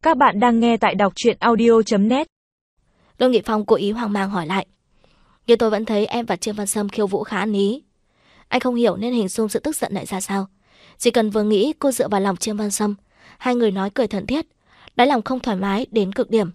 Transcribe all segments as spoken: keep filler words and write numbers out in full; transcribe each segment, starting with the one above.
Các bạn đang nghe tại đọc truyện audio chấm net. Lương Nghị Phong cố ý hoang mang hỏi lại. Nhưng tôi vẫn thấy em và Trương Văn Sâm khiêu vũ khá ăn ý. Anh không hiểu nên hình dung sự tức giận lại ra sao. Chỉ cần vừa nghĩ cô dựa vào lòng Trương Văn Sâm, hai người nói cười thân thiết, đáy lòng không thoải mái đến cực điểm.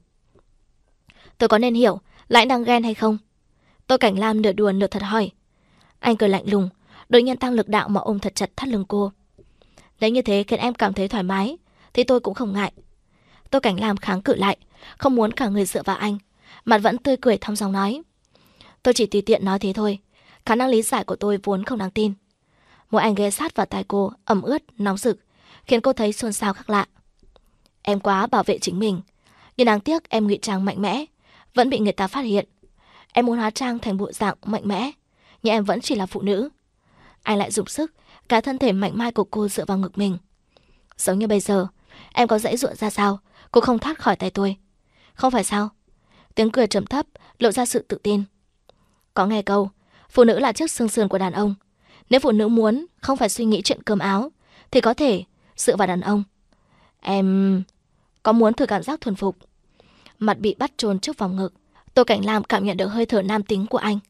Tôi có nên hiểu là anh đang ghen hay không? Tôi Cảnh Lam nửa đùa nửa thật hỏi. Anh cười lạnh lùng, đột nhiên tăng lực đạo mà ôm thật chặt thắt lưng cô. Nếu như thế khiến em cảm thấy thoải mái thì tôi cũng không ngại. Tôi Cảnh Lam kháng cự lại, không muốn cả người dựa vào anh, mặt vẫn tươi cười thong dong nói. Tôi chỉ tùy tiện nói thế thôi, khả năng lý giải của tôi vốn không đáng tin. Môi anh ghé sát vào tai cô, ẩm ướt, nóng rực, khiến cô thấy xôn xao khác lạ. Em quá bảo vệ chính mình, nhưng đáng tiếc em ngụy trang mạnh mẽ, vẫn bị người ta phát hiện. Em muốn hóa trang thành bộ dạng mạnh mẽ, nhưng em vẫn chỉ là phụ nữ. Anh lại dùng sức, cả thân thể mạnh mẽ của cô dựa vào ngực mình. Giống như bây giờ, em có dãy dụa ra sao, cô không thoát khỏi tay tôi. Không phải sao? Tiếng cười trầm thấp, lộ ra sự tự tin. Có nghe câu, phụ nữ là chiếc xương sườn của đàn ông. Nếu phụ nữ muốn không phải suy nghĩ chuyện cơm áo, thì có thể dựa vào đàn ông. Em có muốn thử cảm giác thuần phục? Mặt bị bắt chôn trước vòng ngực, Tô Cảnh Lam cảm nhận được hơi thở nam tính của anh.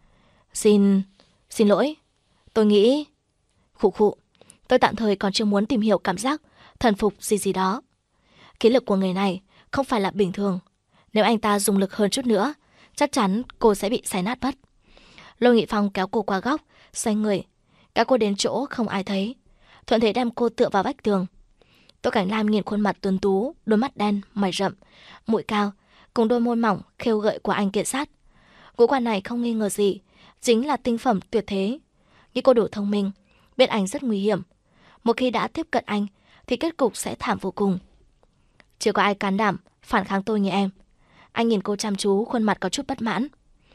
Xin... xin lỗi. Tôi nghĩ... Khụ khụ. Tôi tạm thời còn chưa muốn tìm hiểu cảm giác thần phục gì gì đó. Khí lực của người này không phải là bình thường. Nếu anh ta dùng lực hơn chút nữa, chắc chắn cô sẽ bị xé nát mất. Lôi Nghị Phong kéo cô qua góc, xoay người, kéo cô đến chỗ không ai thấy, thuận thế đem cô tựa vào vách tường. Tô Cảnh Lam nhìn khuôn mặt tuấn tú, đôi mắt đen, mày rậm, mũi cao, cùng đôi môi mỏng khêu gợi của anh kiệt sát. Ngũ quan này không nghi ngờ gì, chính là tinh phẩm tuyệt thế. Nhưng cô đủ thông minh, biết anh rất nguy hiểm. Một khi đã tiếp cận anh, thì kết cục sẽ thảm vô cùng. Chưa có ai can đảm phản kháng tôi như em. Anh nhìn cô chăm chú, khuôn mặt có chút bất mãn.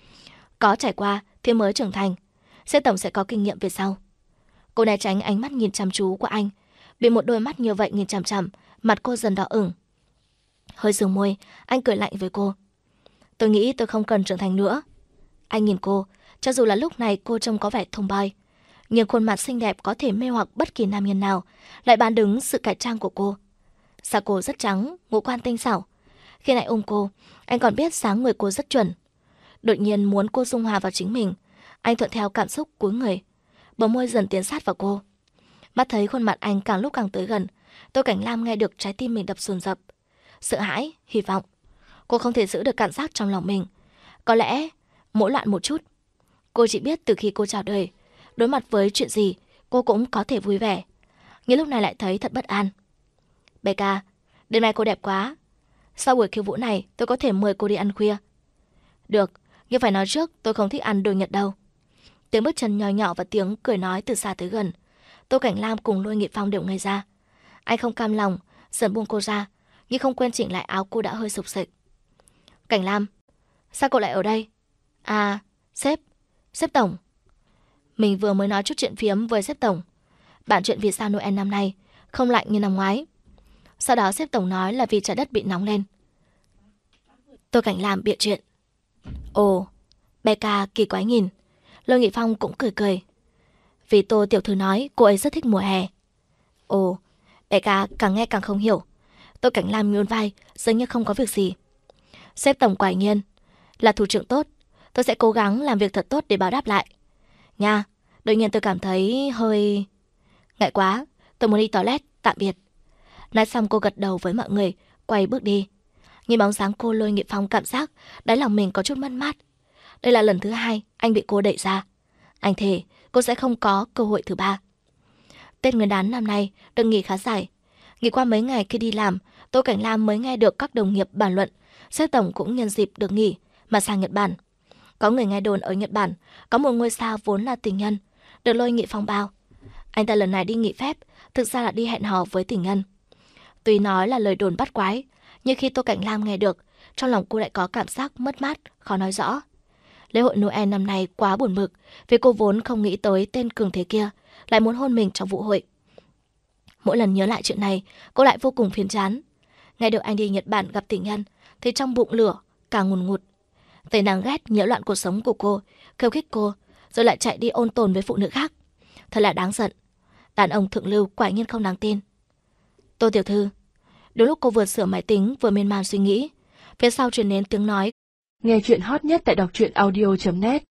Có trải qua thì mới trưởng thành, Sếp tổng sẽ có kinh nghiệm về sau. Cô né tránh ánh mắt nhìn chăm chú của anh, bị một đôi mắt như vậy nhìn chằm chằm, mặt cô dần đỏ ửng. Hơi dừng môi, anh cười lạnh với cô. Tôi nghĩ tôi không cần trưởng thành nữa. Anh nhìn cô, cho dù là lúc này cô trông có vẻ tomboy, nhưng khuôn mặt xinh đẹp có thể mê hoặc bất kỳ nam nhân nào, lại bán đứng sự cải trang của cô. Da cô rất trắng, ngũ quan tinh xảo. Khi anh ôm cô, anh còn biết dáng người cô rất chuẩn. Đột nhiên muốn cô dung hòa vào chính mình, anh thuận theo cảm xúc cúi người, bờ môi dần tiến sát vào cô. Mắt thấy khuôn mặt anh càng lúc càng tới gần, Tô Cảnh Lam nghe được trái tim mình đập dồn dập. Sợ hãi, hy vọng. Cô không thể giữ được cảm giác trong lòng mình. Có lẽ mỗi loạn một chút. Cô chỉ biết từ khi cô chào đời, đối mặt với chuyện gì cô cũng có thể vui vẻ. Nhưng lúc này lại thấy thật bất an. Bê ca, đêm nay cô đẹp quá. Sau buổi khiêu vũ này tôi có thể mời cô đi ăn khuya. Được, nhưng phải nói trước tôi không thích ăn đồ Nhật đâu. Tiếng bước chân nhỏ nhỏ và tiếng cười nói từ xa tới gần. Tô Cảnh Lam cùng Lôi Nghị Phong đều ngây ra. Anh không cam lòng, dần buông cô ra, nhưng không quên chỉnh lại áo cô đã hơi sục sịch. Cảnh Lam, sao cậu lại ở đây? À, sếp, sếp tổng. Mình vừa mới nói chút chuyện phiếm với sếp tổng. Bản chuyện vì sao Noel năm nay không lạnh như năm ngoái. Sau đó sếp tổng nói là vì trái đất bị nóng lên. Tô Cảnh Lam bịa chuyện. Ồ, Becca kỳ quái nhìn. Lôi Nghị Phong cũng cười cười. Vì Tô tiểu thư nói cô ấy rất thích mùa hè. Ồ, Becca càng nghe càng không hiểu. Tô Cảnh Lam nhún vai, dường như không có việc gì. Sếp tổng quả nhiên là thủ trưởng tốt. Tôi sẽ cố gắng làm việc thật tốt để báo đáp lại. Nha, đột nhiên tôi cảm thấy hơi... ngại quá, tôi muốn đi toilet, tạm biệt. Nói xong cô gật đầu với mọi người, quay bước đi. Nhìn bóng dáng cô, Lôi Nghị Phong cảm giác đáy lòng mình có chút mất mát. Đây là lần thứ hai anh bị cô đẩy ra. Anh thề cô sẽ không có cơ hội thứ ba. Tết Nguyên đán năm nay được nghỉ khá dài. Nghỉ qua mấy ngày khi đi làm, Tô Cảnh Lam mới nghe được các đồng nghiệp bàn luận sếp tổng cũng nhân dịp được nghỉ mà sang Nhật Bản. Có người nghe đồn ở Nhật Bản có một ngôi sao vốn là tình nhân, được Lôi Nghị Phong bao. Anh ta lần này đi nghỉ phép, thực ra là đi hẹn hò với tình nhân. Tuy nói là lời đồn bắt quái, nhưng khi Tô Cảnh Lam nghe được, trong lòng cô lại có cảm giác mất mát, khó nói rõ. Lễ hội Noel năm nay quá buồn bực, vì cô vốn không nghĩ tới tên cường thế kia lại muốn hôn mình trong vũ hội. Mỗi lần nhớ lại chuyện này, cô lại vô cùng phiền chán. Nghe được anh đi Nhật Bản gặp tình nhân, thì trong bụng lửa càng ngùn ngụt. Thấy nàng ghét nhiễu loạn cuộc sống của cô, khiêu khích cô, rồi lại chạy đi ôn tồn với phụ nữ khác. Thật là đáng giận. Đàn ông thượng lưu quả nhiên không đáng tin. Tô tiểu thư, Đúng lúc cô vừa sửa máy tính vừa miên man suy nghĩ, phía sau truyền đến tiếng nói. Nghe chuyện hot nhất tại đọc truyện audio chấm net.